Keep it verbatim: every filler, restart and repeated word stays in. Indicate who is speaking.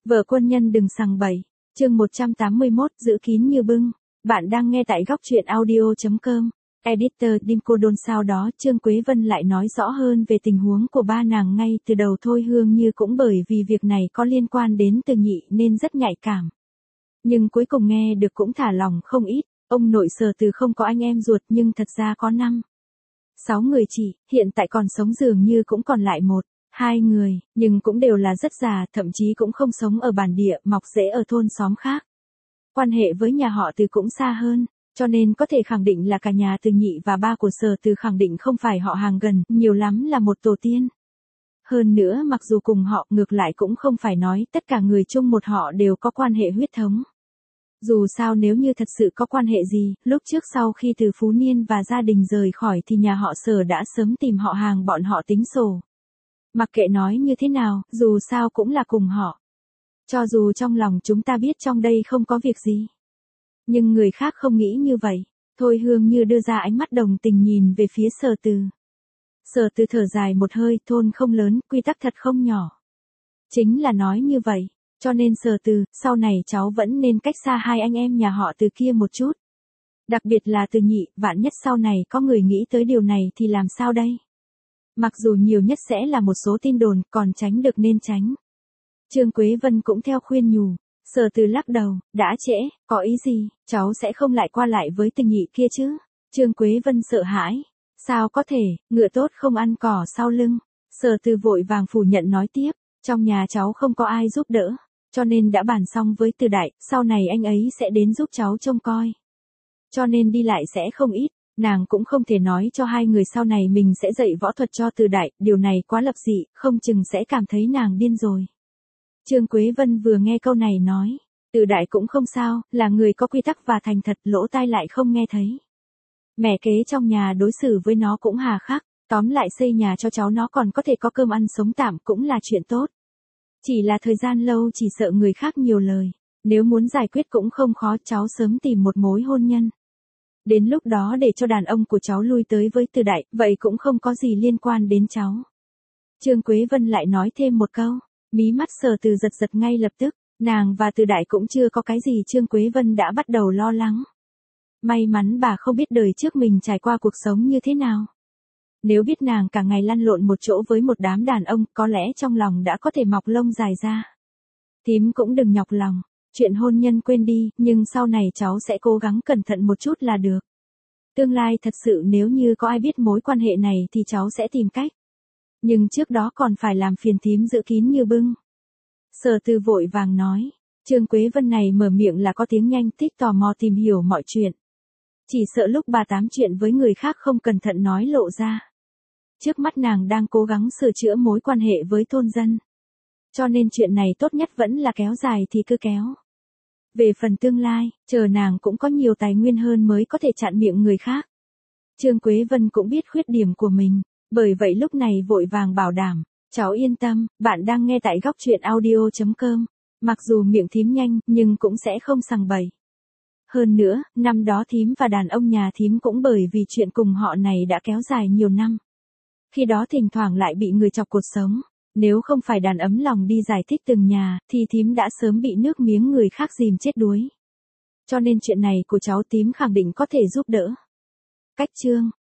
Speaker 1: Vợ quân nhân đừng sằng bậy. Chương một trăm tám mươi mốt, giữ kín như bưng. Bạn đang nghe tại góc truyện audio chấm com. Editor Dinko Đôn. Sau đó Trương Quế Vân lại nói rõ hơn về tình huống của ba nàng ngay từ đầu. Thôi Hương Như cũng bởi vì việc này có liên quan đến Từ Nhị nên rất nhạy cảm. Nhưng cuối cùng nghe được cũng thả lòng không ít. Ông nội Sở Từ không có anh em ruột nhưng thật ra có năm, sáu người chị, hiện tại còn sống dường như cũng còn lại một, hai người, nhưng cũng đều là rất già, thậm chí cũng không sống ở bản địa, mọc rễ ở thôn xóm khác. Quan hệ với nhà họ Từ cũng xa hơn, cho nên có thể khẳng định là cả nhà Từ Nhị và ba của Sở Từ khẳng định không phải họ hàng gần, nhiều lắm là một tổ tiên. Hơn nữa mặc dù cùng họ, ngược lại cũng không phải nói tất cả người chung một họ đều có quan hệ huyết thống. Dù sao nếu như thật sự có quan hệ gì, lúc trước sau khi Từ Phú Niên và gia đình rời khỏi thì nhà họ Sở đã sớm tìm họ hàng bọn họ tính sổ. Mặc kệ nói như thế nào, dù sao cũng là cùng họ. Cho dù trong lòng chúng ta biết trong đây không có việc gì. Nhưng người khác không nghĩ như vậy. Thôi Hương Như đưa ra ánh mắt đồng tình nhìn về phía Sở Từ. Sở Từ thở dài một hơi, thôn không lớn, quy tắc thật không nhỏ. Chính là nói như vậy. Cho nên Sở Từ, sau này cháu vẫn nên cách xa hai anh em nhà họ Từ kia một chút. Đặc biệt là Từ Nhị, vạn nhất sau này có người nghĩ tới điều này thì làm sao đây? Mặc dù nhiều nhất sẽ là một số tin đồn, còn tránh được nên tránh. Trương Quế Vân cũng theo khuyên nhủ. Sở Từ lắc đầu, đã trễ, có ý gì, cháu sẽ không lại qua lại với Từ Nhị kia chứ? Trương Quế Vân sợ hãi. Sao có thể, ngựa tốt không ăn cỏ sau lưng. Sở Từ vội vàng phủ nhận nói tiếp, trong nhà cháu không có ai giúp đỡ. Cho nên đã bàn xong với Từ Đại, sau này anh ấy sẽ đến giúp cháu trông coi. Cho nên đi lại sẽ không ít, nàng cũng không thể nói cho hai người sau này mình sẽ dạy võ thuật cho Từ Đại, điều này quá lập dị, không chừng sẽ cảm thấy nàng điên rồi. Trương Quế Vân vừa nghe câu này nói, Từ Đại cũng không sao, là người có quy tắc và thành thật, lỗ tai lại không nghe thấy. Mẹ kế trong nhà đối xử với nó cũng hà khắc, tóm lại xây nhà cho cháu nó còn có thể có cơm ăn sống tạm cũng là chuyện tốt. Chỉ là thời gian lâu chỉ sợ người khác nhiều lời, nếu muốn giải quyết cũng không khó, cháu sớm tìm một mối hôn nhân. Đến lúc đó để cho đàn ông của cháu lui tới với Từ Đại, vậy cũng không có gì liên quan đến cháu. Trương Quế Vân lại nói thêm một câu, mí mắt Sở Từ giật giật ngay lập tức, nàng và Từ Đại cũng chưa có cái gì, Trương Quế Vân đã bắt đầu lo lắng. May mắn bà không biết đời trước mình trải qua cuộc sống như thế nào. Nếu biết nàng cả ngày lăn lộn một chỗ với một đám đàn ông, có lẽ trong lòng đã có thể mọc lông dài ra. Thím cũng đừng nhọc lòng, chuyện hôn nhân quên đi, nhưng sau này cháu sẽ cố gắng cẩn thận một chút là được. Tương lai thật sự nếu như có ai biết mối quan hệ này thì cháu sẽ tìm cách. Nhưng trước đó còn phải làm phiền thím giữ kín như bưng. Sở Từ vội vàng nói, Trương Quế Vân này mở miệng là có tiếng nhanh, thích tò mò tìm hiểu mọi chuyện. Chỉ sợ lúc bà tám chuyện với người khác không cẩn thận nói lộ ra. Trước mắt nàng đang cố gắng sửa chữa mối quan hệ với thôn dân. Cho nên chuyện này tốt nhất vẫn là kéo dài thì cứ kéo. Về phần tương lai, chờ nàng cũng có nhiều tài nguyên hơn mới có thể chặn miệng người khác. Trương Quế Vân cũng biết khuyết điểm của mình, bởi vậy lúc này vội vàng bảo đảm, cháu yên tâm, bạn đang nghe tại góc truyện audio chấm com. Mặc dù miệng thím nhanh, nhưng cũng sẽ không sằng bậy. Hơn nữa, năm đó thím và đàn ông nhà thím cũng bởi vì chuyện cùng họ này đã kéo dài nhiều năm. Khi đó thỉnh thoảng lại bị người chọc cột sống. Nếu không phải đàn ấm lòng đi giải thích từng nhà, thì thím đã sớm bị nước miếng người khác dìm chết đuối. Cho nên chuyện này của cháu thím khẳng định có thể giúp đỡ. Cách chương